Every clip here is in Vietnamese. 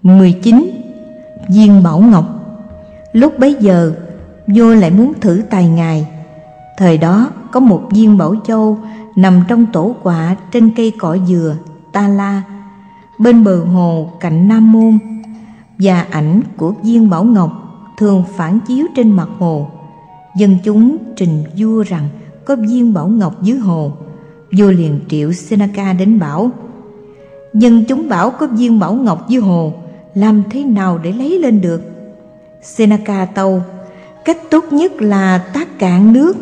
19. Viên Bảo Ngọc. Lúc bấy giờ vua lại muốn thử tài ngài. Thời đó có một viên bảo châu nằm trong tổ quạ trên cây cỏ dừa Ta La, bên bờ hồ cạnh Nam Môn, và ảnh của viên bảo ngọc thường phản chiếu trên mặt hồ. Dân chúng trình vua rằng có viên bảo ngọc dưới hồ. Vua liền triệu Seneca đến bảo: dân chúng bảo có viên bảo ngọc dưới hồ, làm thế nào để lấy lên được? Seneca tâu: cách tốt nhất là tát cạn nước.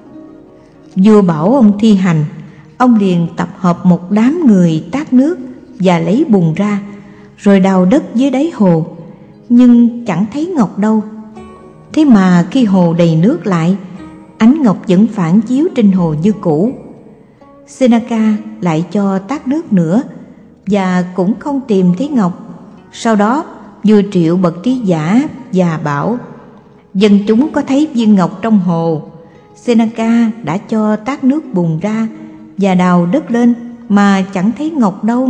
Vua bảo ông thi hành. Ông liền tập hợp một đám người tát nước và lấy bùn ra, rồi đào đất dưới đáy hồ, nhưng chẳng thấy ngọc đâu. Thế mà khi hồ đầy nước lại, ánh ngọc vẫn phản chiếu trên hồ như cũ. Seneca lại cho tát nước nữa, và cũng không tìm thấy ngọc. Sau đó vua triệu bậc trí giả và bảo: dân chúng có thấy viên ngọc trong hồ. Seneca đã cho tát nước bùn ra và đào đất lên mà chẳng thấy ngọc đâu.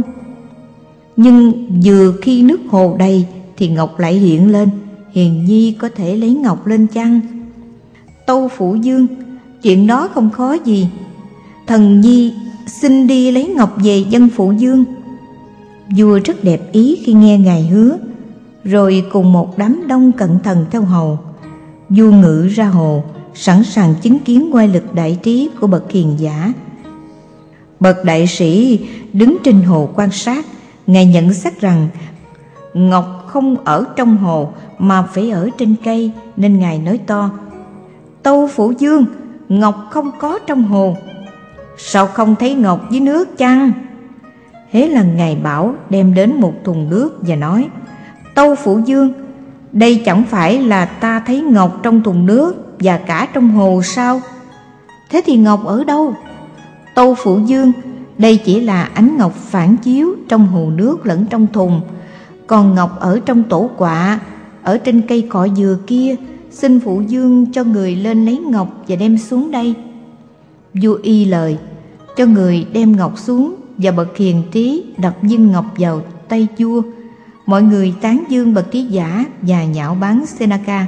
Nhưng vừa khi nước hồ đầy thì ngọc lại hiện lên, hiền nhi có thể lấy ngọc lên chăng? Tâu Phụ Dương: chuyện đó không khó gì. Thần nhi xin đi lấy ngọc về dân Phụ Dương. Vua rất đẹp ý khi nghe ngài hứa, rồi cùng một đám đông cận thần theo hầu. Vua ngự ra hồ, sẵn sàng chứng kiến oai lực đại trí của bậc hiền giả. Bậc đại sĩ đứng trên hồ quan sát. Ngài nhận xét rằng ngọc không ở trong hồ mà phải ở trên cây, nên ngài nói to: Tâu Phụ Dương, ngọc không có trong hồ. Sao không thấy ngọc dưới nước chăng? Thế là ngài bảo đem đến một thùng nước và nói: Tâu Phụ Dương, đây chẳng phải là ta thấy ngọc trong thùng nước và cả trong hồ sao? Thế thì ngọc ở đâu? Tâu Phụ Dương, đây chỉ là ánh ngọc phản chiếu trong hồ nước lẫn trong thùng. Còn ngọc ở trong tổ quạ, ở trên cây cọ dừa kia. Xin Phụ Dương cho người lên lấy ngọc và đem xuống đây. Vua y lời, cho người đem ngọc xuống, và bậc hiền trí đặt viên ngọc vào tay vua. Mọi người tán dương bậc trí giả và nhạo báng Seneca.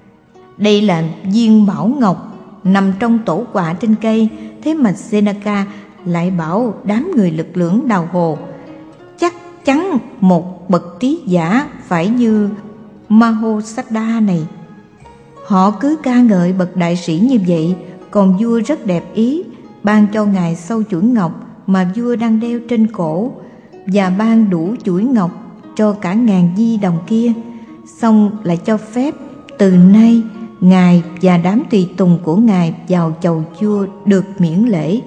Đây là viên bảo ngọc nằm trong tổ quạ trên cây. Thế mà Seneca lại bảo đám người lực lưỡng đào hồ. Chắc chắn một bậc trí giả phải như Mahosada này. Họ cứ ca ngợi bậc đại sĩ như vậy. Còn vua rất đẹp ý, ban cho ngài sâu chuỗi ngọc mà vua đang đeo trên cổ, và ban đủ chuỗi ngọc cho cả ngàn di đồng kia. Xong lại cho phép từ nay ngài và đám tùy tùng của ngài vào chầu vua được miễn lễ.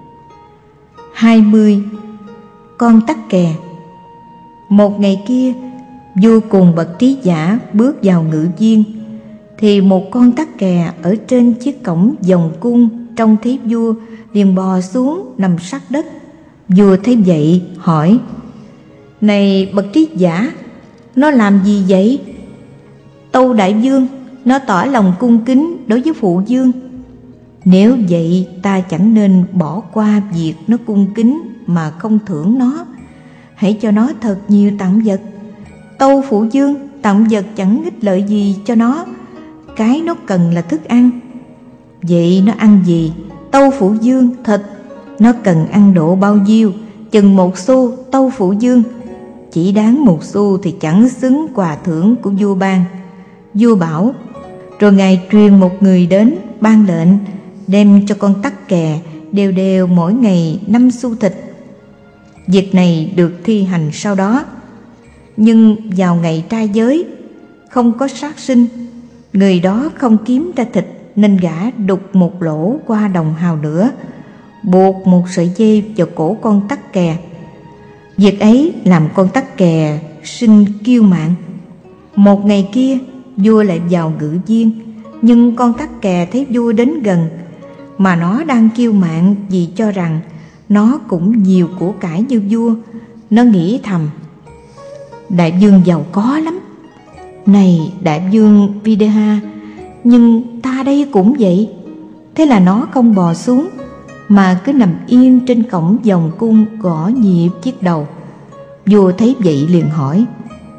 20. Con tắc kè. Một ngày kia, vua cùng bậc trí giả bước vào ngự viên, thì một con tắc kè ở trên chiếc cổng vòng cung trông thấy vua, liền bò xuống nằm sát đất. Vua thấy vậy hỏi: Này bậc trí giả, nó làm gì vậy? Tâu đại vương, nó tỏ lòng cung kính đối với Phụ Dương. Nếu vậy ta chẳng nên bỏ qua việc nó cung kính mà không thưởng nó. Hãy cho nó thật nhiều tặng vật. Tâu Phụ Dương, tặng vật chẳng ích lợi gì cho nó. Cái nó cần là thức ăn. Vậy nó ăn gì? Tâu Phụ Dương, thịt. Nó cần ăn độ bao nhiêu? Chừng 1 xu, Tâu Phụ Dương. Chỉ đáng 1 xu thì chẳng xứng quà thưởng của vua ban. Vua bảo. Rồi ngài truyền một người đến, ban lệnh đem cho con tắc kè đều đều mỗi ngày 5 xu thịt. Việc này được thi hành sau đó. Nhưng vào ngày trai giới, không có sát sinh, người đó không kiếm ra thịt, nên gã đục một lỗ qua đồng hào nữa, buộc một sợi dây vào cổ con tắc kè. Việc ấy làm con tắc kè sinh kiêu mạn. Một ngày kia, vua lại vào ngự viên, nhưng con tắc kè thấy vua đến gần, mà nó đang kiêu mạn vì cho rằng nó cũng nhiều của cải như vua. Nó nghĩ thầm: đại vương giàu có lắm. Này đại vương Videha, nhưng ta đây cũng vậy. Thế là nó không bò xuống, mà cứ nằm yên trên cổng vòng cung gõ nhịp chiếc đầu. Vua thấy vậy liền hỏi: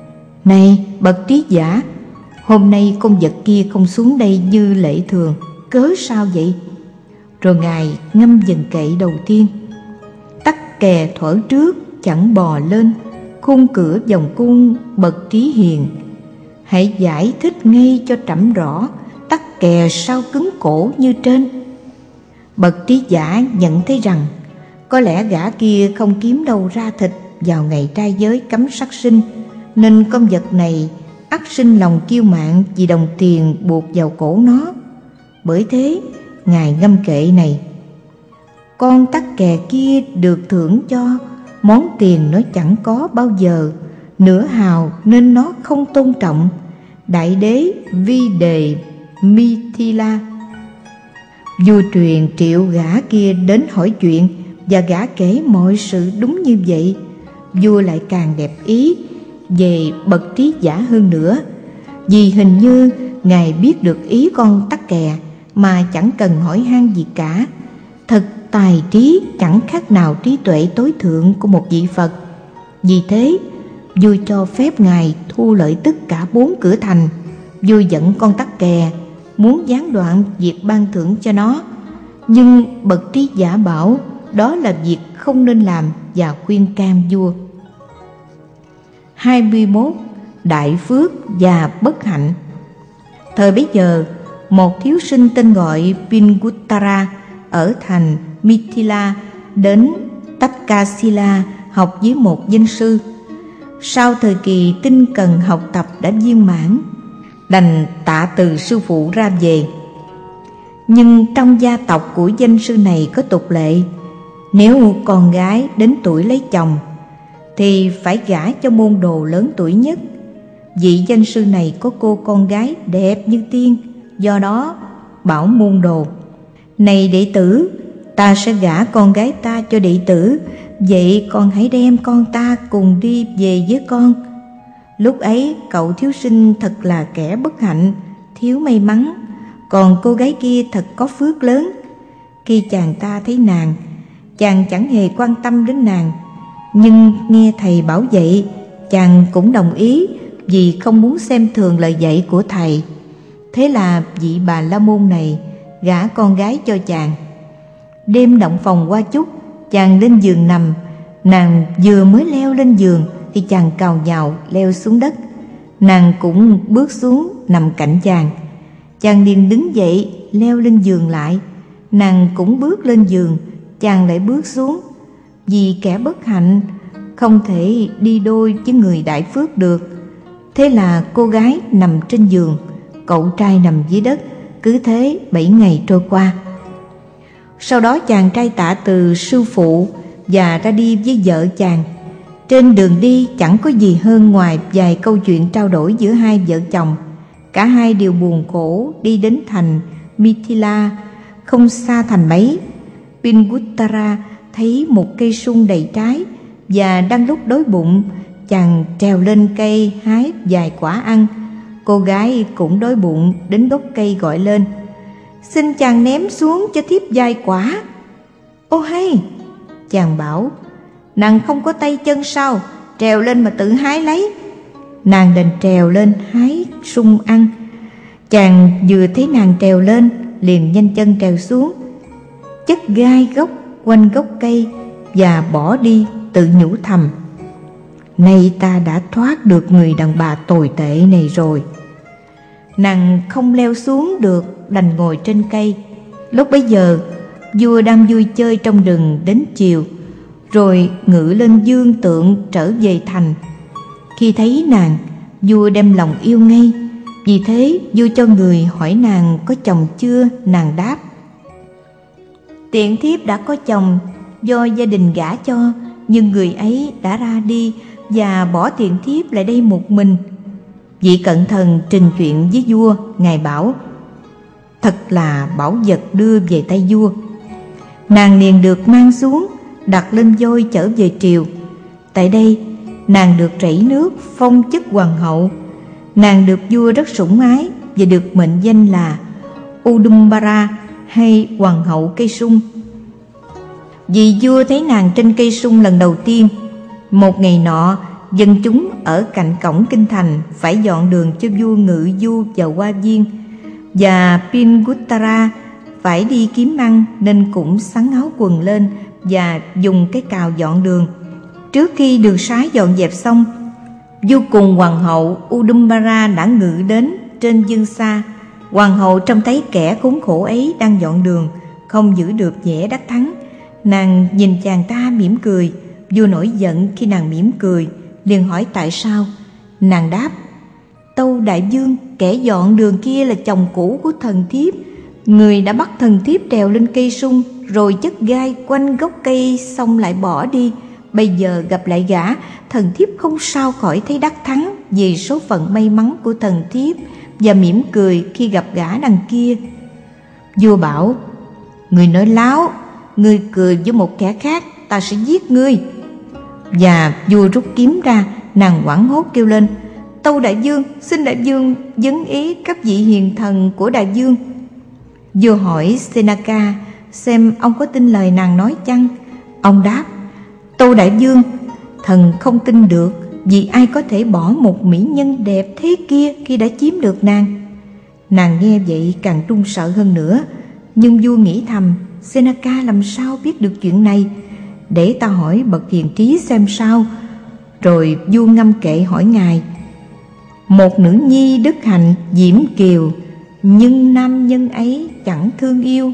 Này bậc trí giả, hôm nay con vật kia không xuống đây như lệ thường, cớ sao vậy? Rồi Ngài ngâm dần kệ đầu tiên. Tắc kè thuở trước chẳng bò lên, khung cửa vòng cung bậc trí hiền. Hãy giải thích ngay cho trẫm rõ, tắc kè sao cứng cổ như trên. Bậc trí giả nhận thấy rằng có lẽ gã kia không kiếm đâu ra thịt vào ngày trai giới cấm sát sinh, nên con vật này ắt sinh lòng kiêu mạn vì đồng tiền buộc vào cổ nó. Bởi thế Ngài ngâm kệ này: con tắc kè kia được thưởng cho, món tiền nó chẳng có bao giờ, nửa hào nên nó không tôn trọng. Đại đế Vi Đề Mithila. Vua truyền triệu gã kia đến hỏi chuyện, và gã kể mọi sự đúng như vậy. Vua lại càng đẹp ý về bậc trí giả hơn nữa, vì hình như Ngài biết được ý con tắc kè mà chẳng cần hỏi han gì cả. Thật tài trí chẳng khác nào trí tuệ tối thượng của một vị Phật. Vì thế vua cho phép Ngài thu lợi tất cả 4 cửa thành. Vua dẫn con tắc kè, muốn gián đoạn việc ban thưởng cho nó, nhưng bậc trí giả bảo đó là việc không nên làm và khuyên can vua. 21. Đại phước và bất hạnh. Thời bấy giờ, một thiếu sinh tên gọi Pinguttara ở thành Mithila đến Takkasila học với một danh sư. Sau thời kỳ tinh cần học tập đã viên mãn, đành tạ từ sư phụ ra về. Nhưng trong gia tộc của danh sư này có tục lệ, nếu con gái đến tuổi lấy chồng thì phải gả cho môn đồ lớn tuổi nhất. Vị danh sư này có cô con gái đẹp như tiên, do đó bảo môn đồ: này đệ tử, ta sẽ gả con gái ta cho đệ tử, vậy con hãy đem con ta cùng đi về với con. Lúc ấy cậu thiếu sinh thật là kẻ bất hạnh, thiếu may mắn, còn cô gái kia thật có phước lớn. Khi chàng ta thấy nàng, chàng chẳng hề quan tâm đến nàng, nhưng nghe thầy bảo vậy, chàng cũng đồng ý, vì không muốn xem thường lời dạy của thầy. Thế là vị Bà La Môn này gả con gái cho chàng. Đêm động phòng qua chút, chàng lên giường nằm. Nàng vừa mới leo lên giường thì chàng cào nhào leo xuống đất. Nàng cũng bước xuống nằm cạnh chàng. Chàng liền đứng dậy leo lên giường lại. Nàng cũng bước lên giường, chàng lại bước xuống. Vì kẻ bất hạnh không thể đi đôi với người đại phước được. Thế là cô gái nằm trên giường, cậu trai nằm dưới đất. Cứ thế 7 ngày trôi qua. Sau đó chàng trai tạ từ sư phụ và ra đi với vợ chàng. Trên đường đi chẳng có gì hơn ngoài vài câu chuyện trao đổi giữa hai vợ chồng. Cả hai đều buồn khổ đi đến thành Mithila, không xa thành mấy. Pinguttara thấy một cây sung đầy trái, và đang lúc đói bụng, chàng trèo lên cây hái vài quả ăn. Cô gái cũng đói bụng đến gốc cây gọi lên: xin chàng ném xuống cho thiếp vài quả. Ô hay, chàng bảo, nàng không có tay chân sao, trèo lên mà tự hái lấy. Nàng đành trèo lên hái sung ăn. Chàng vừa thấy nàng trèo lên liền nhanh chân trèo xuống, chất gai gốc quanh gốc cây và bỏ đi, tự nhủ thầm: nay ta đã thoát được người đàn bà tồi tệ này rồi. Nàng không leo xuống được, đành ngồi trên cây. Lúc bấy giờ vua đang vui chơi trong rừng đến chiều, rồi ngự lên dương tượng trở về thành. Khi thấy nàng, vua đem lòng yêu ngay. Vì thế vua cho người hỏi nàng có chồng chưa. Nàng đáp: tiện thiếp đã có chồng, do gia đình gả cho, nhưng người ấy đã ra đi và bỏ tiện thiếp lại đây một mình. Vị cận thần trình chuyện với vua. Ngài bảo: thật là bảo vật đưa về tay vua. Nàng liền được mang xuống, đặt lên voi chở về triều. Tại đây nàng được rảy nước, phong chức hoàng hậu. Nàng được vua rất sủng ái và được mệnh danh là Udumbara, hay hoàng hậu cây sung. Vì vua thấy nàng trên cây sung lần đầu tiên, một ngày nọ dân chúng ở cạnh cổng kinh thành phải dọn đường cho vua Ngự Du vào Hoa Viên, và Pinguttara phải đi kiếm ăn nên cũng xắn áo quần lên và dùng cái cào dọn đường. Trước khi đường sái dọn dẹp xong, vua cùng hoàng hậu Udumbara đã ngự đến trên dương xa. Hoàng hậu trông thấy kẻ khốn khổ ấy đang dọn đường, không giữ được vẻ đắc thắng. Nàng nhìn chàng ta mỉm cười. Vua nổi giận khi nàng mỉm cười, liền hỏi tại sao. Nàng đáp: Tâu đại vương, kẻ dọn đường kia là chồng cũ của thần thiếp. Người đã bắt thần thiếp trèo lên cây sung, rồi chất gai quanh gốc cây xong lại bỏ đi. Bây giờ gặp lại gã, thần thiếp không sao khỏi thấy đắc thắng vì số phận may mắn của thần thiếp, và mỉm cười khi gặp gã đằng kia. Vua bảo: Người nói láo, ngươi cười với một kẻ khác, ta sẽ giết ngươi. Và vua rút kiếm ra. Nàng hoảng hốt kêu lên: Tâu đại vương, xin đại vương vấn ý các vị hiền thần của đại vương. Vua hỏi Senaka xem ông có tin lời nàng nói chăng. Ông đáp: Tâu đại vương, thần không tin được, vì ai có thể bỏ một mỹ nhân đẹp thế kia khi đã chiếm được nàng. Nàng nghe vậy càng run sợ hơn nữa. Nhưng vua nghĩ thầm: Senaka làm sao biết được chuyện này? Để ta hỏi bậc hiền trí xem sao. Rồi vua ngâm kệ hỏi ngài: Một nữ nhi đức hạnh diễm kiều, nhưng nam nhân ấy chẳng thương yêu.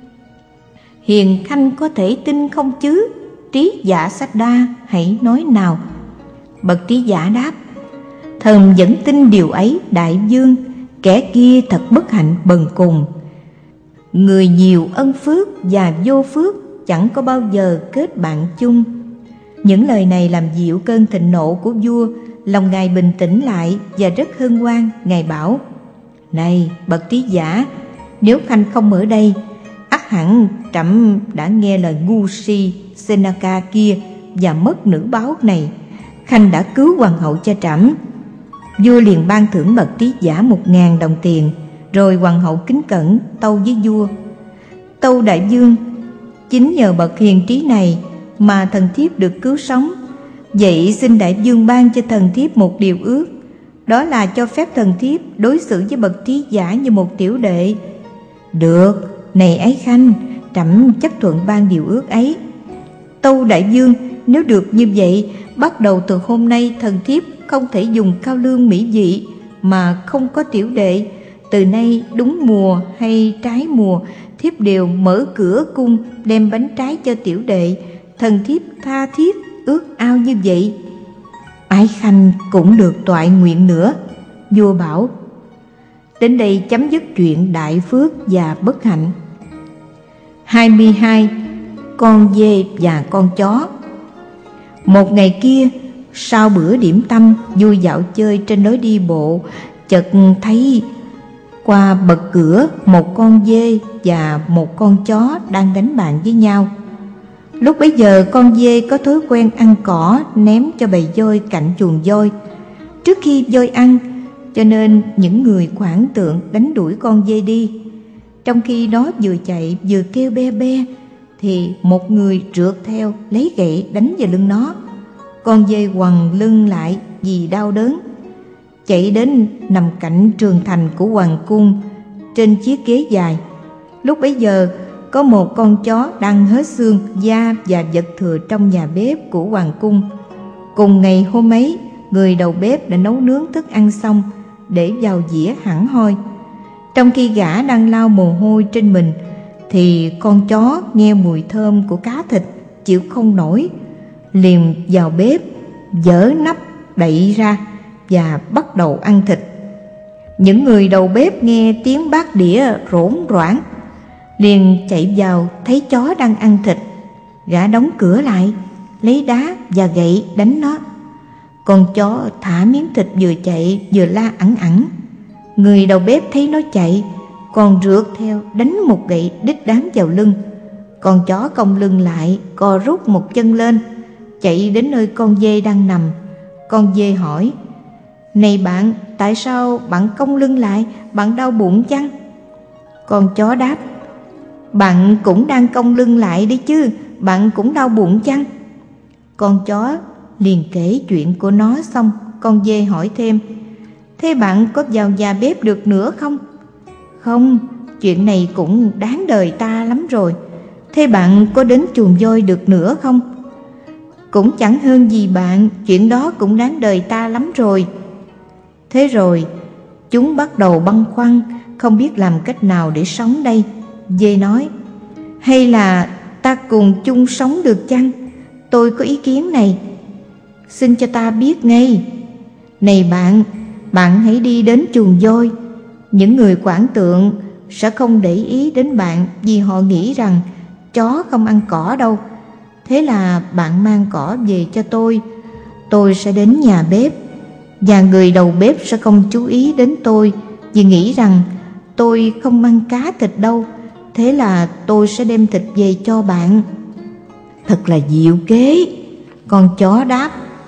Hiền khanh có thể tin không chứ? Trí giả sách đa, hãy nói nào. Bậc trí giả đáp: Thần vẫn tin điều ấy đại vương. Kẻ kia thật bất hạnh bần cùng. Người nhiều ân phước và vô phước chẳng có bao giờ kết bạn chung. Những lời này làm dịu cơn thịnh nộ của vua. Lòng ngài bình tĩnh lại và rất hân hoan. Ngài bảo: Này bậc trí giả, nếu khanh không ở đây, ắt hẳn trẫm đã nghe lời ngu si Senaka kia và mất nữ báo này. Khanh đã cứu hoàng hậu cho trẫm. Vua liền ban thưởng bậc trí giả 1000 đồng tiền. Rồi hoàng hậu kính cẩn tâu với vua: Tâu đại vương, chính nhờ bậc hiền trí này mà thần thiếp được cứu sống. Vậy xin đại vương ban cho thần thiếp một điều ước, đó là cho phép thần thiếp đối xử với bậc trí giả như một tiểu đệ. Được, này ái khanh, trẫm chấp thuận ban điều ước ấy. Tâu đại vương, nếu được như vậy, bắt đầu từ hôm nay thần thiếp không thể dùng cao lương mỹ vị mà không có tiểu đệ. Từ nay đúng mùa hay trái mùa, thiếp đều mở cửa cung đem bánh trái cho tiểu đệ. Thần thiếp tha thiết ước ao như vậy. Ái khanh cũng được toại nguyện nữa. Vua bảo: Đến đây chấm dứt chuyện đại phước và bất hạnh. 22. Con dê và con chó. Một ngày kia, sau bữa điểm tâm, vui dạo chơi trên lối đi bộ, chợt thấy qua bậc cửa một con dê và một con chó đang đánh bạn với nhau. Lúc bấy giờ con dê có thói quen ăn cỏ ném cho bầy voi cạnh chuồng voi trước khi voi ăn, cho nên những người khoản tượng đánh đuổi con dê đi. Trong khi nó vừa chạy vừa kêu be be, thì một người rượt theo lấy gậy đánh vào lưng nó. Con dê quằn lưng lại vì đau đớn, chạy đến nằm cạnh trường thành của hoàng cung trên chiếc ghế dài. Lúc bấy giờ có một con chó đang hết xương, da và vật thừa trong nhà bếp của hoàng cung. Cùng ngày hôm ấy, người đầu bếp đã nấu nướng thức ăn xong để vào dĩa hẳn hoi. Trong khi gã đang lau mồ hôi trên mình, thì con chó nghe mùi thơm của cá thịt chịu không nổi, liền vào bếp dỡ nắp đậy ra và bắt đầu ăn thịt. Những người đầu bếp nghe tiếng bát đĩa rỗn roảng, liền chạy vào thấy chó đang ăn thịt. Gã đóng cửa lại, lấy đá và gậy đánh nó. Con chó thả miếng thịt vừa chạy vừa la ẵn ẵn. Người đầu bếp thấy nó chạy, còn rượt theo đánh một gậy đích đáng vào lưng. Con chó cong lưng lại, co rút một chân lên, chạy đến nơi con dê đang nằm. Con dê hỏi: Này bạn, tại sao bạn cong lưng lại? Bạn đau bụng chăng? Con chó đáp: Bạn cũng đang cong lưng lại đấy chứ, bạn cũng đau bụng chăng? Con chó liền kể chuyện của nó xong, con dê hỏi thêm: thế bạn có vào nhà bếp được nữa không? Không, chuyện này cũng đáng đời ta lắm rồi. Thế bạn có đến chuồng voi được nữa không? Cũng chẳng hơn gì bạn, chuyện đó cũng đáng đời ta lắm rồi. Thế rồi chúng bắt đầu băn khoăn, không biết làm cách nào để sống đây. Dê nói: hay là ta cùng chung sống được chăng? Tôi có ý kiến này, xin cho ta biết ngay. Này bạn hãy đi đến chuồng voi. Những người quản tượng sẽ không để ý đến bạn, vì họ nghĩ rằng chó không ăn cỏ đâu. Thế là bạn mang cỏ về cho tôi sẽ đến nhà bếp, và người đầu bếp sẽ không chú ý đến tôi, vì nghĩ rằng tôi không ăn cá thịt đâu. Thế là tôi sẽ đem thịt về cho bạn. Thật là diệu kế, con chó đáp.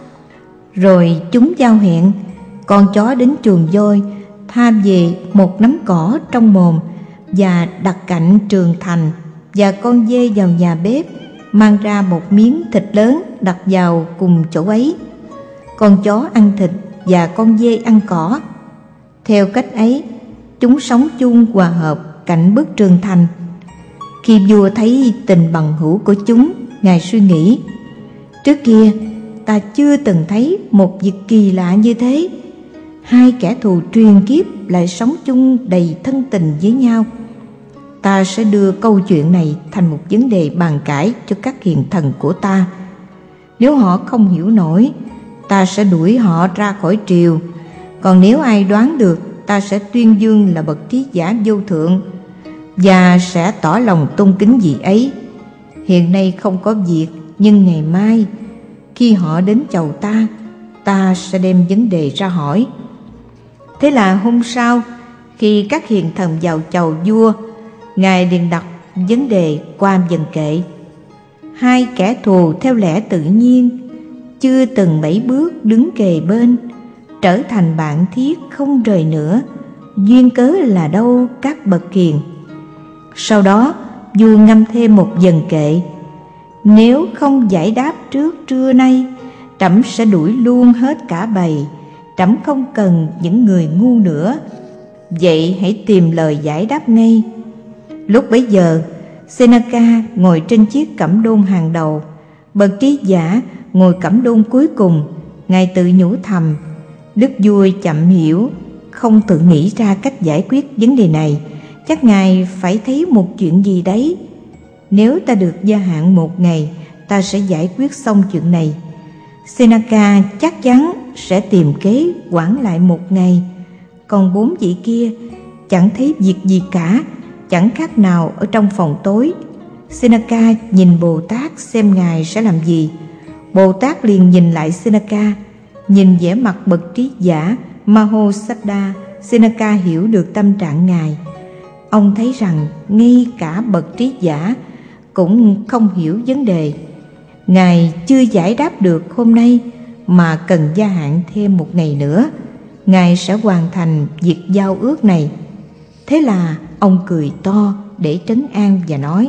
Rồi chúng giao hẹn. Con chó đến chuồng voi, tham về một nắm cỏ trong mồm và đặt cạnh trường thành, và con dê vào nhà bếp mang ra một miếng thịt lớn đặt vào cùng chỗ ấy. Con chó ăn thịt và con dê ăn cỏ. Theo cách ấy, chúng sống chung hòa hợp cạnh bức tường thành. Khi vua thấy tình bằng hữu của chúng, ngài suy nghĩ: trước kia ta chưa từng thấy một việc kỳ lạ như thế. Hai kẻ thù truyền kiếp lại sống chung đầy thân tình với nhau. Ta sẽ đưa câu chuyện này thành một vấn đề bàn cãi cho các hiền thần của ta. Nếu họ không hiểu nổi, ta sẽ đuổi họ ra khỏi triều. Còn nếu ai đoán được, ta sẽ tuyên dương là bậc trí giả vô thượng, và sẽ tỏ lòng tôn kính vị ấy. Hiện nay không có việc, nhưng ngày mai khi họ đến chầu ta sẽ đem vấn đề ra hỏi. Thế là hôm sau, khi các hiền thần vào chầu vua, ngài liền đặt vấn đề qua vần kệ. Hai kẻ thù theo lẽ tự nhiên, chưa từng 7 bước đứng kề bên, trở thành bạn thiết không rời nữa. Duyên cớ là đâu các bậc hiền? Sau đó vua ngâm thêm một vần kệ: nếu không giải đáp trước trưa nay, trẫm sẽ đuổi luôn hết cả bầy. Trẫm không cần những người ngu nữa, vậy hãy tìm lời giải đáp ngay. Lúc bấy giờ, Seneca ngồi trên chiếc cẩm đôn hàng đầu, bậc trí giả ngồi cẩm đôn cuối cùng. Ngài tự nhủ thầm: đức vua chậm hiểu, không tự nghĩ ra cách giải quyết vấn đề này. Chắc ngài phải thấy một chuyện gì đấy. Nếu ta được gia hạn 1 ngày, ta sẽ giải quyết xong chuyện này. Seneca chắc chắn sẽ tìm kế hoãn lại 1 ngày. Còn 4 vị kia chẳng thấy việc gì cả, chẳng khác nào ở trong phòng tối. Seneca nhìn Bồ Tát xem ngài sẽ làm gì. Bồ Tát liền nhìn lại Seneca. Nhìn vẻ mặt bậc trí giả Mahosiddha, Seneca hiểu được tâm trạng ngài. Ông thấy rằng ngay cả bậc trí giả cũng không hiểu vấn đề. Ngài chưa giải đáp được hôm nay mà cần gia hạn thêm 1 ngày nữa. Ngài sẽ hoàn thành việc giao ước này. Thế là ông cười to để trấn an và nói: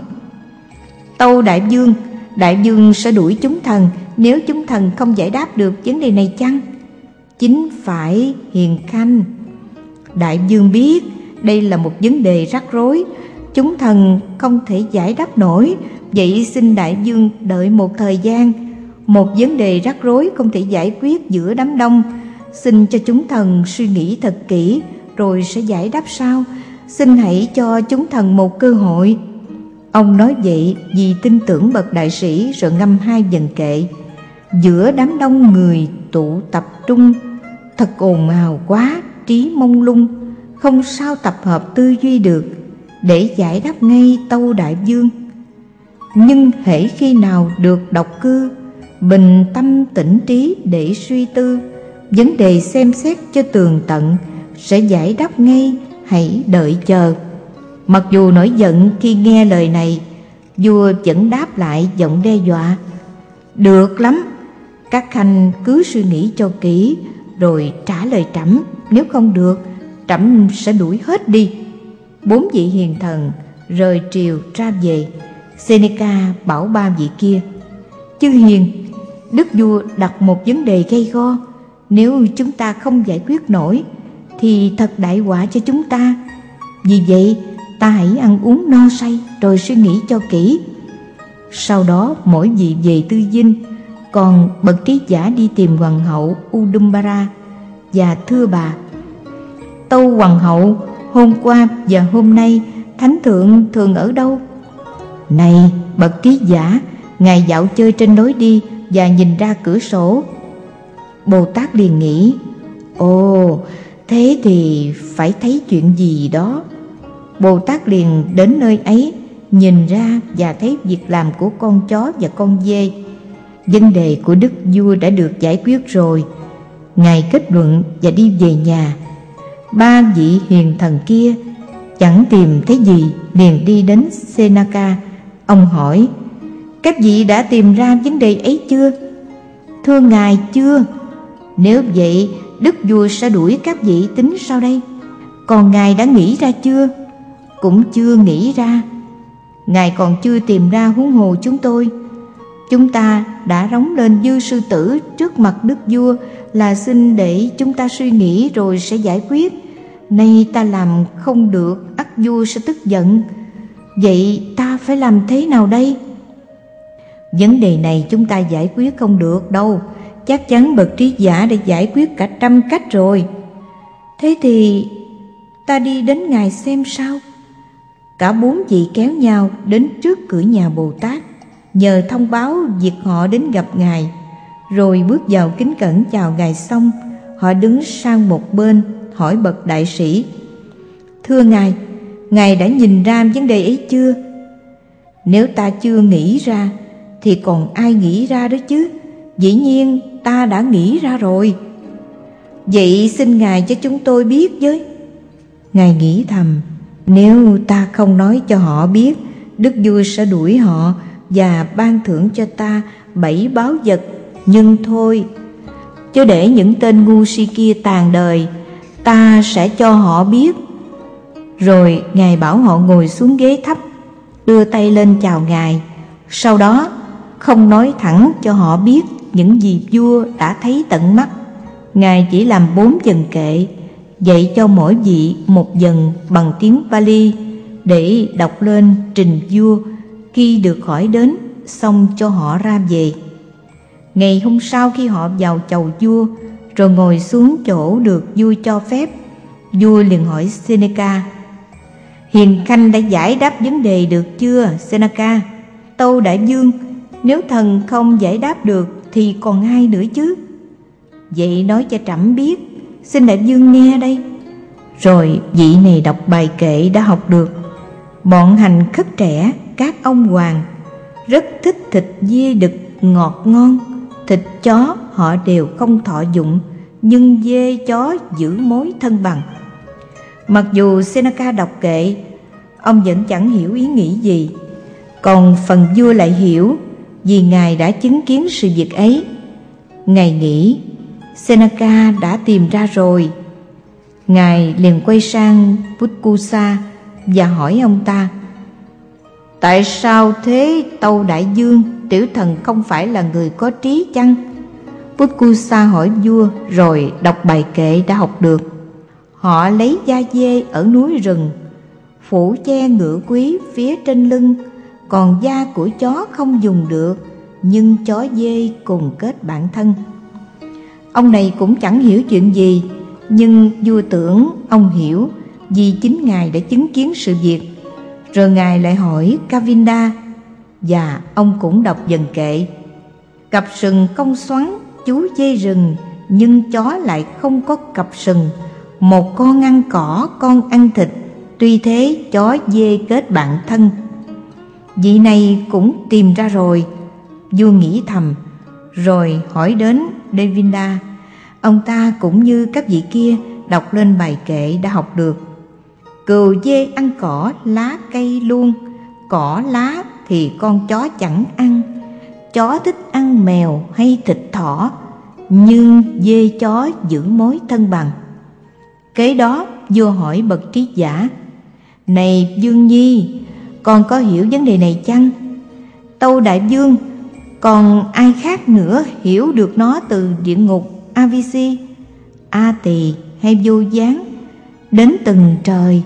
tâu đại vương sẽ đuổi chúng thần nếu chúng thần không giải đáp được vấn đề này chăng? Chính phải, hiền khanh. Đại vương biết đây là một vấn đề rắc rối, chúng thần không thể giải đáp nổi. Vậy xin đại vương đợi một thời gian. Một vấn đề rắc rối không thể giải quyết giữa đám đông. Xin cho chúng thần suy nghĩ thật kỹ rồi sẽ giải đáp sau. Xin hãy cho chúng thần một cơ hội. Ông nói vậy vì tin tưởng bậc đại sĩ, rồi ngâm 2 vần kệ. Giữa đám đông người tụ tập trung, thật ồn ào quá, trí mông lung, không sao tập hợp tư duy được để giải đáp ngay tâu đại vương. Nhưng hễ khi nào được độc cư, bình tâm tĩnh trí để suy tư, vấn đề xem xét cho tường tận, sẽ giải đáp ngay, hãy đợi chờ. Mặc dù nổi giận khi nghe lời này, vua vẫn đáp lại giọng đe dọa: được lắm, các khanh cứ suy nghĩ cho kỹ rồi trả lời trẫm. Nếu không được, trẫm sẽ đuổi hết đi. 4 vị hiền thần rời triều ra về. Seneca bảo 3 vị kia: chư hiền, đức vua đặt một vấn đề gay go. Nếu chúng ta không giải quyết nổi thì thật đại họa cho chúng ta. Vì vậy ta hãy ăn uống no say rồi suy nghĩ cho kỹ. Sau đó mỗi vị về tư dinh, còn bậc trí giả đi tìm hoàng hậu Udumbara và thưa bà: Tâu hoàng hậu, hôm qua và hôm nay thánh thượng thường ở đâu? Này bậc trí giả, ngài dạo chơi trên lối đi và nhìn ra cửa sổ. Bồ Tát liền nghĩ: Ồ, thế thì phải thấy chuyện gì đó. Bồ Tát liền đến nơi ấy, nhìn ra và thấy việc làm của con chó và con dê. Vấn đề của đức vua đã được giải quyết rồi. Ngài kết luận và đi về nhà. Ba vị hiền thần kia chẳng tìm thấy gì, liền đi đến Senaka. Ông hỏi: Các vị đã tìm ra vấn đề ấy chưa? Thưa ngài, chưa. Nếu vậy, đức vua sẽ đuổi các vị tính sao đây? Còn ngài đã nghĩ ra chưa? Cũng chưa nghĩ ra. Ngài còn chưa tìm ra, huống hồ chúng tôi. Chúng ta đã rống lên như sư tử trước mặt đức vua là xin để chúng ta suy nghĩ rồi sẽ giải quyết. Nay ta làm không được, ắt vua sẽ tức giận. Vậy ta phải làm thế nào đây? Vấn đề này chúng ta giải quyết không được đâu. Chắc chắn bậc trí giả đã giải quyết cả trăm cách rồi. Thế thì ta đi đến ngài xem sao. Cả bốn vị kéo nhau đến trước cửa nhà Bồ Tát, nhờ thông báo việc họ đến gặp ngài. Rồi bước vào kính cẩn chào ngài xong, họ đứng sang một bên hỏi bậc đại sĩ: Thưa ngài đã nhìn ra vấn đề ấy chưa? Nếu ta chưa nghĩ ra thì còn ai nghĩ ra đó chứ? Dĩ nhiên ta đã nghĩ ra rồi. Vậy xin ngài cho chúng tôi biết với. Ngài nghĩ thầm: Nếu ta không nói cho họ biết, đức vua sẽ đuổi họ và ban thưởng cho ta 7 báu vật. Nhưng thôi, chứ để những tên ngu si kia tàn đời, ta sẽ cho họ biết. Rồi ngài bảo họ ngồi xuống ghế thấp, đưa tay lên chào ngài. Sau đó không nói thẳng cho họ biết những gì vua đã thấy tận mắt. Ngài chỉ làm 4 dần kệ, dạy cho mỗi vị một dần bằng tiếng Pali để đọc lên trình vua khi được hỏi đến, xong cho họ ra về. Ngày hôm sau, khi họ vào chầu vua rồi ngồi xuống chỗ được vua cho phép, vua liền hỏi Seneca: Hiền khanh đã giải đáp vấn đề được chưa, Seneca? Tâu đại vương, nếu thần không giải đáp được thì còn ai nữa chứ? Vậy nói cho trẫm biết, xin đại vương nghe đây. Rồi vị này đọc bài kệ đã học được: Bọn hành khất trẻ, các ông hoàng rất thích thịt dê đực ngọt ngon. Thịt chó họ đều không thọ dụng, nhưng dê chó giữ mối thân bằng. Mặc dù Seneca đọc kệ, ông vẫn chẳng hiểu ý nghĩ gì. Còn phần vua lại hiểu, vì ngài đã chứng kiến sự việc ấy. Ngài nghĩ Seneca đã tìm ra rồi. Ngài liền quay sang Putkusa và hỏi ông ta: Tại sao thế tâu đại vương? Tiểu thần không phải là người có trí chăng? Putkusa hỏi vua rồi đọc bài kệ đã học được. Họ lấy da dê ở núi rừng, phủ che ngựa quý phía trên lưng, còn da của chó không dùng được, nhưng chó dê cùng kết bạn thân. Ông này cũng chẳng hiểu chuyện gì, nhưng vua tưởng ông hiểu, vì chính ngài đã chứng kiến sự việc. Rồi ngài lại hỏi Kavinda, và ông cũng đọc dần kệ: Cặp sừng cong xoắn, chú dê rừng, nhưng chó lại không có cặp sừng. Một con ăn cỏ, con ăn thịt, tuy thế chó dê kết bạn thân. Vị này cũng tìm ra rồi. Vua nghĩ thầm, rồi hỏi đến Devinda. Ông ta cũng như các vị kia đọc lên bài kệ đã học được: Cừu dê ăn cỏ lá cây luôn, cỏ lá thì con chó chẳng ăn. Chó thích ăn mèo hay thịt thỏ, nhưng dê chó giữ mối thân bằng. Kế đó vua hỏi bậc trí giả: Này vương nhi, con có hiểu vấn đề này chăng? Tâu đại vương, Còn ai khác nữa hiểu được nó từ địa ngục Avisi, A Tỳ hay vô gián đến từng trời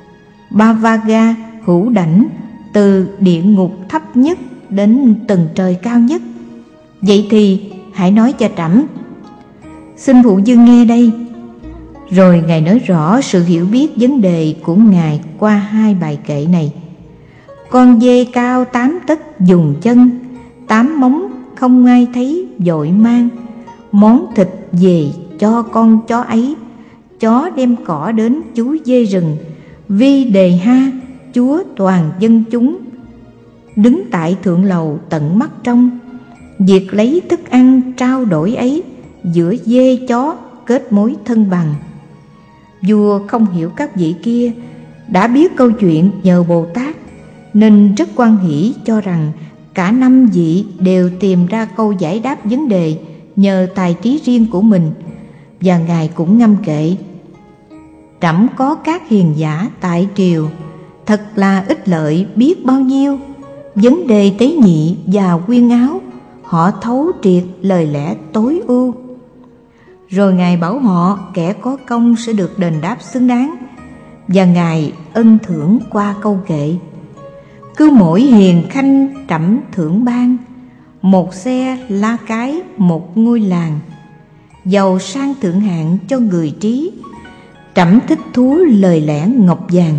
Bavaga hữu đảnh, từ địa ngục thấp nhất đến từng trời cao nhất? Vậy thì hãy nói cho trẫm. Xin phụ vương nghe đây. Rồi Ngài nói rõ sự hiểu biết vấn đề của Ngài qua hai bài kệ này. Con dê cao 8 tấc dùng chân, 8 móng không ai thấy vội mang. Món thịt về cho con chó ấy, chó đem cỏ đến chú dê rừng. Vi đề ha, chúa toàn dân chúng, đứng tại thượng lầu tận mắt trông. Việc lấy thức ăn trao đổi ấy, giữa dê chó kết mối thân bằng. Vua không hiểu các vị kia đã biết câu chuyện nhờ Bồ Tát, nên rất hoan hỷ cho rằng cả 5 vị đều tìm ra câu giải đáp vấn đề nhờ tài trí riêng của mình. Và Ngài cũng ngâm kệ: trẫm có các hiền giả tại triều, thật là ích lợi biết bao nhiêu. Vấn đề tế nhị và quyên áo, họ thấu triệt lời lẽ tối ưu. Rồi Ngài bảo họ kẻ có công sẽ được đền đáp xứng đáng. Và Ngài ân thưởng qua câu kệ: cứ mỗi hiền khanh trẫm thưởng ban, một xe la cái một ngôi làng. Giàu sang thượng hạng cho người trí, trẫm thích thú lời lẽ ngọc vàng.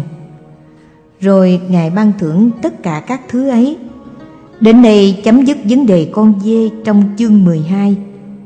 Rồi Ngài ban thưởng tất cả các thứ ấy. Đến đây chấm dứt vấn đề con dê trong chương 12.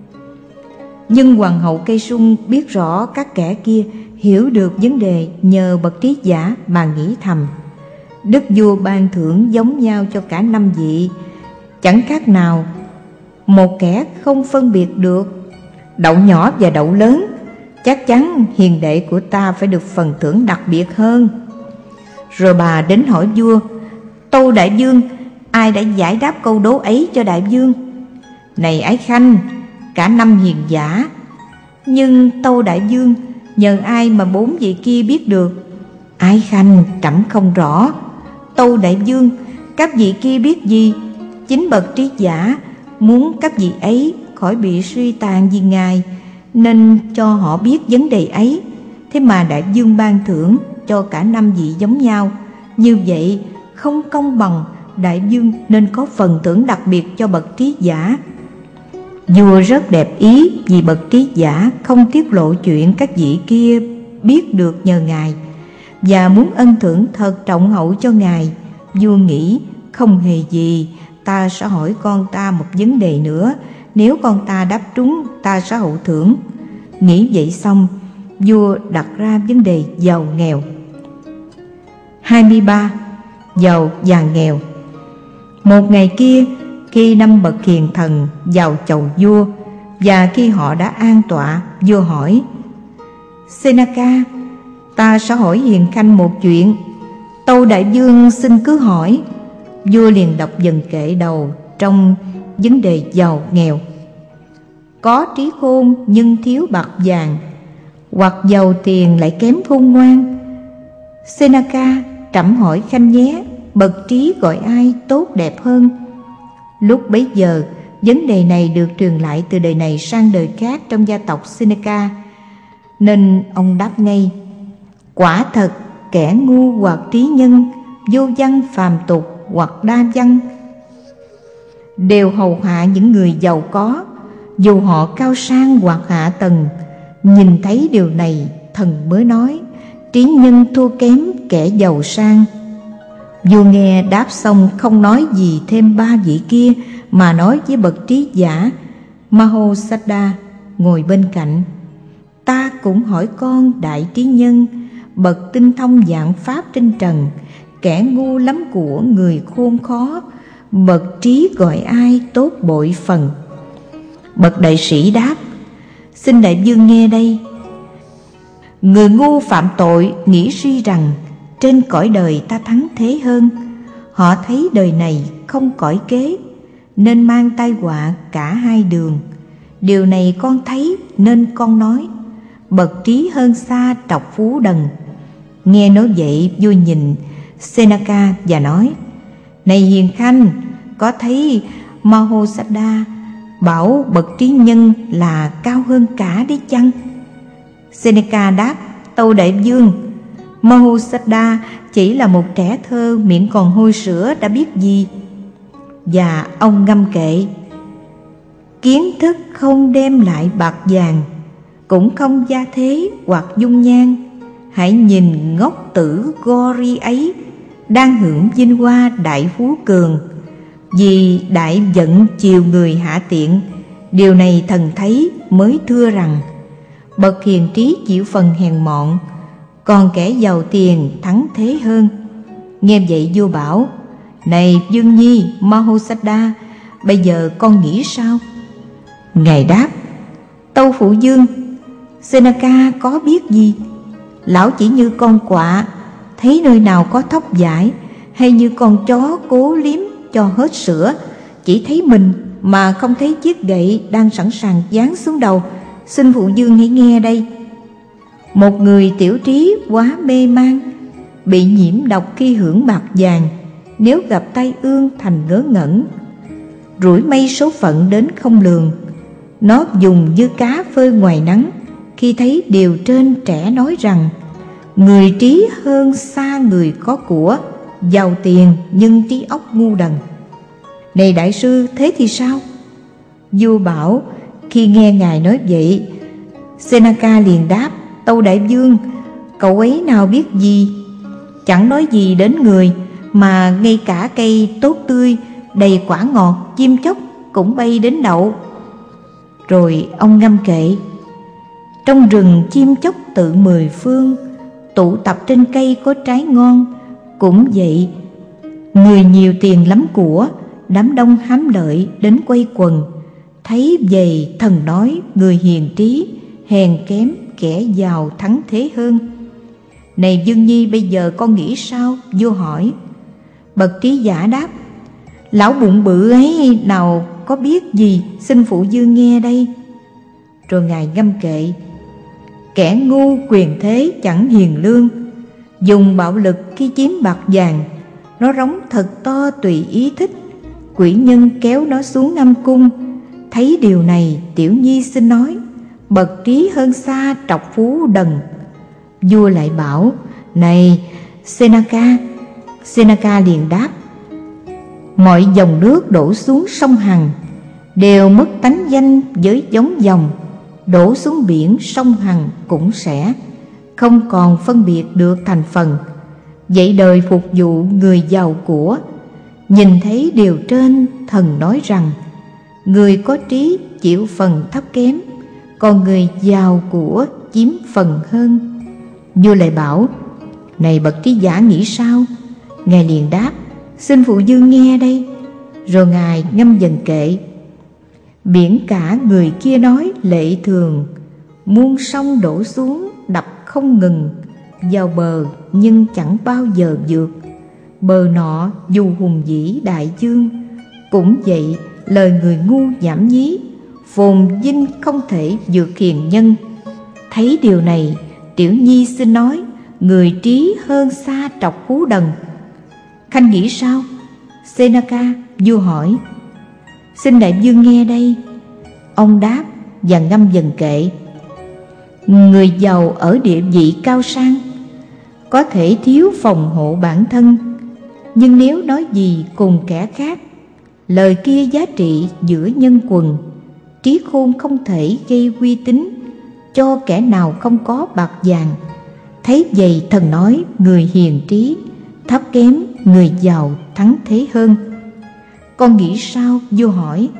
Nhưng hoàng hậu Cây Sung biết rõ các kẻ kia hiểu được vấn đề nhờ bậc trí giả mà nghĩ thầm: đức vua ban thưởng giống nhau cho cả 5 vị, chẳng khác nào một kẻ không phân biệt được đậu nhỏ và đậu lớn. Chắc chắn hiền đệ của ta phải được phần thưởng đặc biệt hơn. Rồi bà đến hỏi vua: tâu đại vương, ai đã giải đáp câu đố ấy cho đại vương? Này Ái Khanh, cả 5 hiền giả. Nhưng tâu đại vương, nhờ ai mà 4 vị kia biết được? Ái Khanh, trẫm không rõ. Tâu đại vương, các vị kia biết gì? Chính bậc trí giả muốn các vị ấy khỏi bị suy tàn vì Ngài, nên cho họ biết vấn đề ấy. Thế mà đại vương ban thưởng cho cả 5 vị giống nhau. Như vậy không công bằng, đại vương nên có phần thưởng đặc biệt cho bậc trí giả. Vua rất đẹp ý vì bậc trí giả không tiết lộ chuyện các vị kia biết được nhờ Ngài, và muốn ân thưởng thật trọng hậu cho Ngài. Vua nghĩ không hề gì, ta sẽ hỏi con ta một vấn đề nữa, nếu con ta đáp trúng ta sẽ hậu thưởng. Nghĩ vậy xong, vua đặt ra vấn đề giàu nghèo. 23. Giàu và nghèo. Một ngày kia, khi 5 bậc hiền thần vào chầu vua, và khi họ đã an tọa, vua hỏi: Senaka, ta sẽ hỏi hiền khanh một chuyện. Tâu đại vương xin cứ hỏi. Vua liền đọc dần kệ đầu trong vấn đề giàu nghèo: có trí khôn nhưng thiếu bạc vàng, hoặc giàu tiền lại kém khôn ngoan. Senaka, trẫm hỏi khanh nhé, bậc trí gọi ai tốt đẹp hơn? Lúc bấy giờ, vấn đề này được truyền lại từ đời này sang đời khác trong gia tộc Seneca, nên ông đáp ngay: quả thật, kẻ ngu hoặc trí nhân, vô văn phàm tục hoặc đa văn, đều hầu hạ những người giàu có, dù họ cao sang hoặc hạ tầng. Nhìn thấy điều này, thần mới nói: trí nhân thua kém kẻ giàu sang. Vua nghe đáp xong không nói gì thêm 3 vị kia, mà nói với bậc trí giả Mahosada ngồi bên cạnh: ta cũng hỏi con đại trí nhân, bậc tinh thông vạn pháp trên trần, kẻ ngu lắm của người khôn khó, bậc trí gọi ai tốt bội phần? Bậc đại sĩ đáp: xin đại vương nghe đây. Người ngu phạm tội nghĩ suy rằng trên cõi đời ta thắng thế hơn. Họ thấy đời này không cõi kế, nên mang tai họa cả hai đường. Điều này con thấy nên con nói. Bậc trí hơn xa trọc phú đần. Nghe nói vậy, vua nhìn Senaka và nói: này hiền khanh, có thấy Mahosada bảo bậc trí nhân là cao hơn cả đấy chăng? Seneca đáp: tâu đại vương, Mahosada chỉ là một trẻ thơ miệng còn hôi sữa đã biết gì. Và ông ngâm kệ: kiến thức không đem lại bạc vàng, cũng không gia thế hoặc dung nhan. Hãy nhìn ngốc tử Gori ấy đang hưởng vinh hoa đại phú cường, vì đại vận chiều người hạ tiện. Điều này thần thấy mới thưa rằng bậc hiền trí chịu phần hèn mọn, còn kẻ giàu tiền thắng thế hơn. Nghe vậy vua bảo: này Dương Nhi Mahosada, bây giờ con nghĩ sao? Ngài đáp: tâu phụ vương, Seneca có biết gì? Lão chỉ như con quạ thấy nơi nào có thóc vải, hay như con chó cố liếm cho hết sữa, chỉ thấy mình mà không thấy chiếc gậy đang sẵn sàng giáng xuống đầu. Xin phụ vương hãy nghe đây. Một người tiểu trí quá mê man, bị nhiễm độc khi hưởng bạc vàng, nếu gặp tai ương thành ngớ ngẩn, rủi may số phận đến không lường. Nó dùng như cá phơi ngoài nắng. Khi thấy điều trên, trẻ nói rằng người trí hơn xa người có của, giàu tiền nhưng trí óc ngu đần. Này đại sư, thế thì sao? Vua bảo: khi nghe ngài nói vậy, Seneca liền đáp: tâu đại vương, cậu ấy nào biết gì, chẳng nói gì đến người, mà ngay cả cây tốt tươi đầy quả ngọt, chim chóc cũng bay đến đậu. Rồi ông ngâm kệ: trong rừng chim chóc tự mười phương, tụ tập trên cây có trái ngon. Cũng vậy, người nhiều tiền lắm của, đám đông hám lợi đến quay quần. Thấy vậy thần nói người hiền trí hèn kém, kẻ giàu thắng thế hơn. Này Dương Nhi, bây giờ con nghĩ sao? Vua hỏi. Bậc trí giả đáp: lão bụng bự ấy nào có biết gì, xin phụ vương nghe đây. Rồi ngài ngâm kệ: kẻ ngu quyền thế chẳng hiền lương, dùng bạo lực khi chiếm bạc vàng. Nó rống thật to tùy ý thích, quỷ nhân kéo nó xuống ngâm cung. Thấy điều này, tiểu nhi xin nói bậc trí hơn xa trọc phú đần. Vua lại bảo: này Seneca. Seneca liền đáp: mọi dòng nước đổ xuống sông Hằng đều mất tánh danh với giống dòng, đổ xuống biển sông Hằng cũng sẽ không còn phân biệt được thành phần. Vậy đời phục vụ người giàu của. Nhìn thấy điều trên, thần nói rằng người có trí chịu phần thấp kém, còn người giàu của chiếm phần hơn. Vua lại bảo: này bậc trí giả nghĩ sao? Ngài liền đáp: xin phụ vương nghe đây. Rồi ngài ngâm dần kệ: biển cả người kia nói lệ thường, muôn sông đổ xuống đập không ngừng. Vào bờ nhưng chẳng bao giờ vượt, bờ nọ dù hùng vĩ đại dương. Cũng vậy, lời người ngu nhảm nhí, phồn vinh không thể vượt hiền nhân. Thấy điều này, tiểu nhi xin nói người trí hơn xa trọc phú đần. Khanh nghĩ sao? Seneca. Vua hỏi. Xin đại vương nghe đây. Ông đáp và ngâm dần kệ: người giàu ở địa vị cao sang có thể thiếu phòng hộ bản thân, nhưng nếu nói gì cùng kẻ khác, lời kia giá trị giữa nhân quần. Trí khôn không thể gây uy tín cho kẻ nào không có bạc vàng. Thấy vậy thần nói người hiền trí thấp kém, người giàu thắng thế hơn. Con nghĩ sao? Vua hỏi.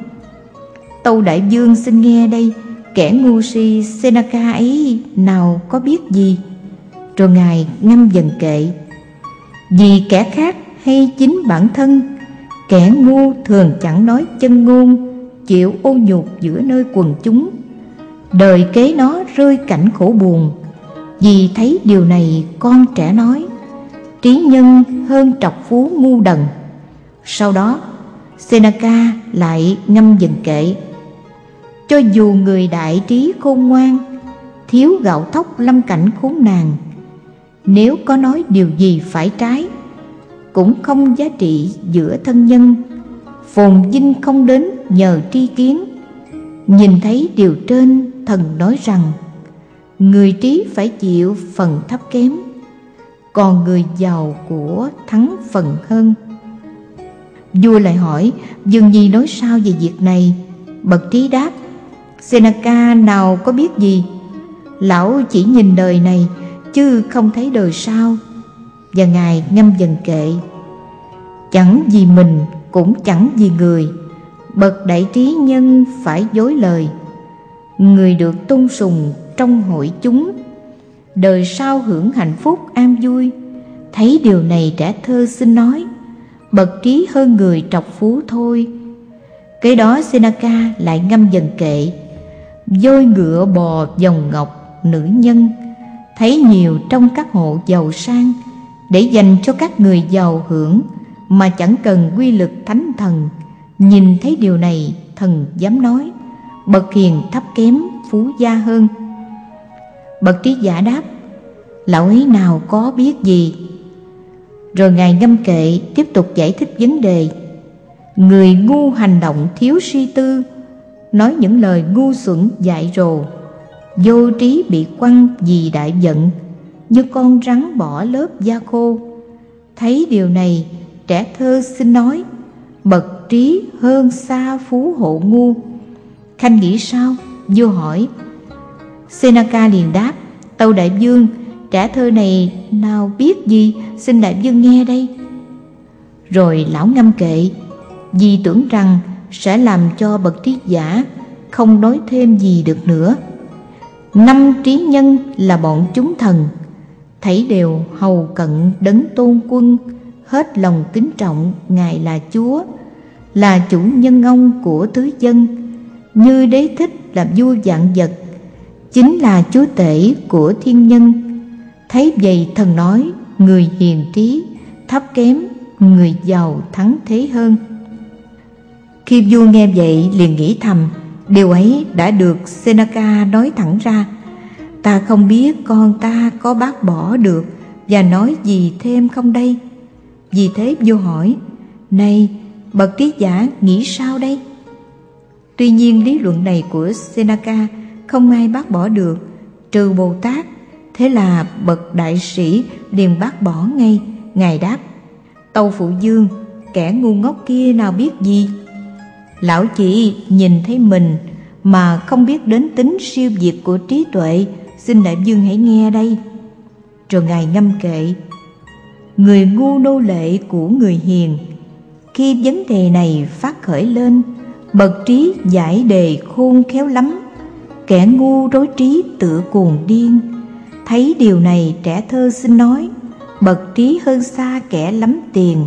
Tâu đại vương xin nghe đây, kẻ ngu si Seneca ấy nào có biết gì. Rồi ngài ngâm dần kệ: vì kẻ khác hay chính bản thân, kẻ ngu thường chẳng nói chân ngôn, chịu ô nhục giữa nơi quần chúng. Đời kế nó rơi cảnh khổ buồn, vì thấy điều này con trẻ nói trí nhân hơn trọc phú ngu đần. Sau đó Seneca lại ngâm dần kệ: cho dù người đại trí khôn ngoan, thiếu gạo thóc lâm cảnh khốn nạn, nếu có nói điều gì phải trái, cũng không giá trị giữa thân nhân. phồn vinh không đến nhờ tri kiến. Nhìn thấy điều trên, thần nói rằng người trí phải chịu phần thấp kém, còn người giàu của thắng phần hơn. Vua lại hỏi Dương Nhi nói sao về việc này. Bậc trí đáp: Seneca nào có biết gì, lão chỉ nhìn đời này chứ không thấy đời sau. Và ngài ngâm dần kệ: chẳng vì mình cũng chẳng vì người, bậc đại trí nhân phải dối lời. Người được tôn sùng trong hội chúng, đời sau hưởng hạnh phúc an vui. Thấy điều này trẻ thơ xin nói, bậc trí hơn người trọc phú thôi. Cái đó Seneca lại ngâm dần kệ: voi ngựa bò vòng ngọc nữ nhân, thấy nhiều trong các hộ giàu sang, để dành cho các người giàu hưởng, mà chẳng cần quy lực thánh thần. Nhìn thấy điều này, thần dám nói, bậc hiền thấp kém phú gia hơn. Bậc trí giả đáp: lão ấy nào có biết gì. Rồi ngài ngâm kệ tiếp tục giải thích vấn đề. Người ngu hành động thiếu suy tư, nói những lời ngu xuẩn dại rồ, vô trí bị quăng vì đại giận, như con rắn bỏ lớp da khô. Thấy điều này, trẻ thơ xin nói, bậc trí hơn xa phú hộ ngu. Khanh nghĩ sao? Vua hỏi. Seneca liền đáp: tâu đại vương, trẻ thơ này nào biết gì, xin đại vương nghe đây. Rồi lão ngâm kệ: vì tưởng rằng sẽ làm cho bậc trí giả không nói thêm gì được nữa. 5 trí nhân là bọn chúng thần, thảy đều hầu cận đấng tôn quân, hết lòng kính trọng ngài là chúa, là chủ nhân ông của thứ dân. Như đế thích là vua vạn vật, chính là chúa tể của thiên nhân. Thấy vậy thần nói, người hiền trí thấp kém, người giàu thắng thế hơn. Khi vua nghe vậy liền nghĩ thầm, điều ấy đã được Seneca nói thẳng ra. Ta không biết con ta có bác bỏ được và nói gì thêm không đây. Vì thế vua hỏi, này bậc trí giả nghĩ sao đây? Tuy nhiên lý luận này của Seneca không ai bác bỏ được trừ Bồ Tát. Thế là bậc đại sĩ liền bác bỏ ngay. Ngài đáp, tâu phụ vương, kẻ ngu ngốc kia nào biết gì. Lão chỉ nhìn thấy mình mà không biết đến tính siêu việt của trí tuệ. Xin đại vương hãy nghe đây. Rồi ngài ngâm kệ: người ngu nô lệ của người hiền, khi vấn đề này phát khởi lên, bậc trí giải đề khôn khéo lắm. Kẻ ngu rối trí tựa cuồng điên. Thấy điều này trẻ thơ xin nói, bậc trí hơn xa kẻ lắm tiền.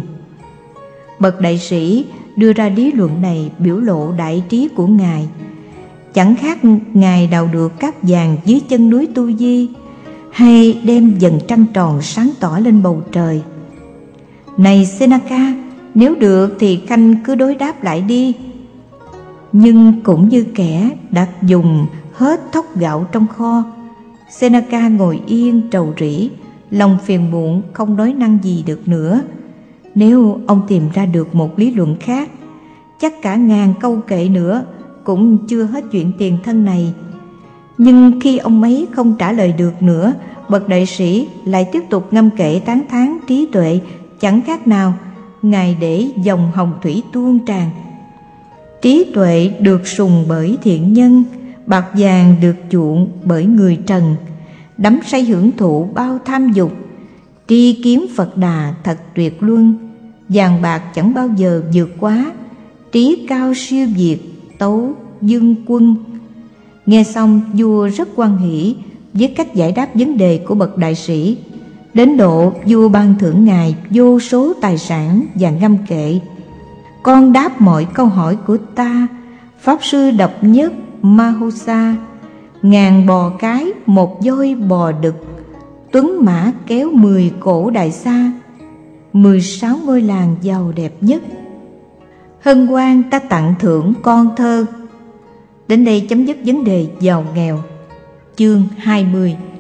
Bậc đại sĩ đưa ra lý luận này biểu lộ đại trí của ngài. Chẳng khác ngài đào được cát vàng dưới chân núi Tu Di, hay đem dần trăng tròn sáng tỏ lên bầu trời. Này Seneca, nếu được thì khanh cứ đối đáp lại đi. Nhưng cũng như kẻ đã dùng hết thóc gạo trong kho, Seneca ngồi yên trầu rĩ, lòng phiền muộn không nói năng gì được nữa. Nếu ông tìm ra được một lý luận khác, chắc cả ngàn câu kệ nữa cũng chưa hết chuyện tiền thân này. Nhưng khi ông ấy không trả lời được nữa, bậc đại sĩ lại tiếp tục ngâm kệ tán thán trí tuệ, chẳng khác nào ngài để dòng hồng thủy tuôn tràn. Trí tuệ được sùng bởi thiện nhân, bạc vàng được chuộng bởi người trần. Đắm say hưởng thụ bao tham dục, tri kiến Phật Đà thật tuyệt luân. Vàng bạc chẳng bao giờ vượt quá, trí cao siêu việt tấu dương quân. Nghe xong vua rất hoan hỷ với cách giải đáp vấn đề của bậc đại sĩ, đến độ vua ban thưởng ngài vô số tài sản và ngâm kệ: con đáp mọi câu hỏi của ta, pháp sư độc nhất Mahosa. Ngàn bò cái, một voi bò đực, tuấn mã kéo 10 cổ đại xa, 16 ngôi làng giàu đẹp nhất. Hân hoan ta tặng thưởng con thơ. Đến đây chấm dứt vấn đề giàu nghèo. Chương 20.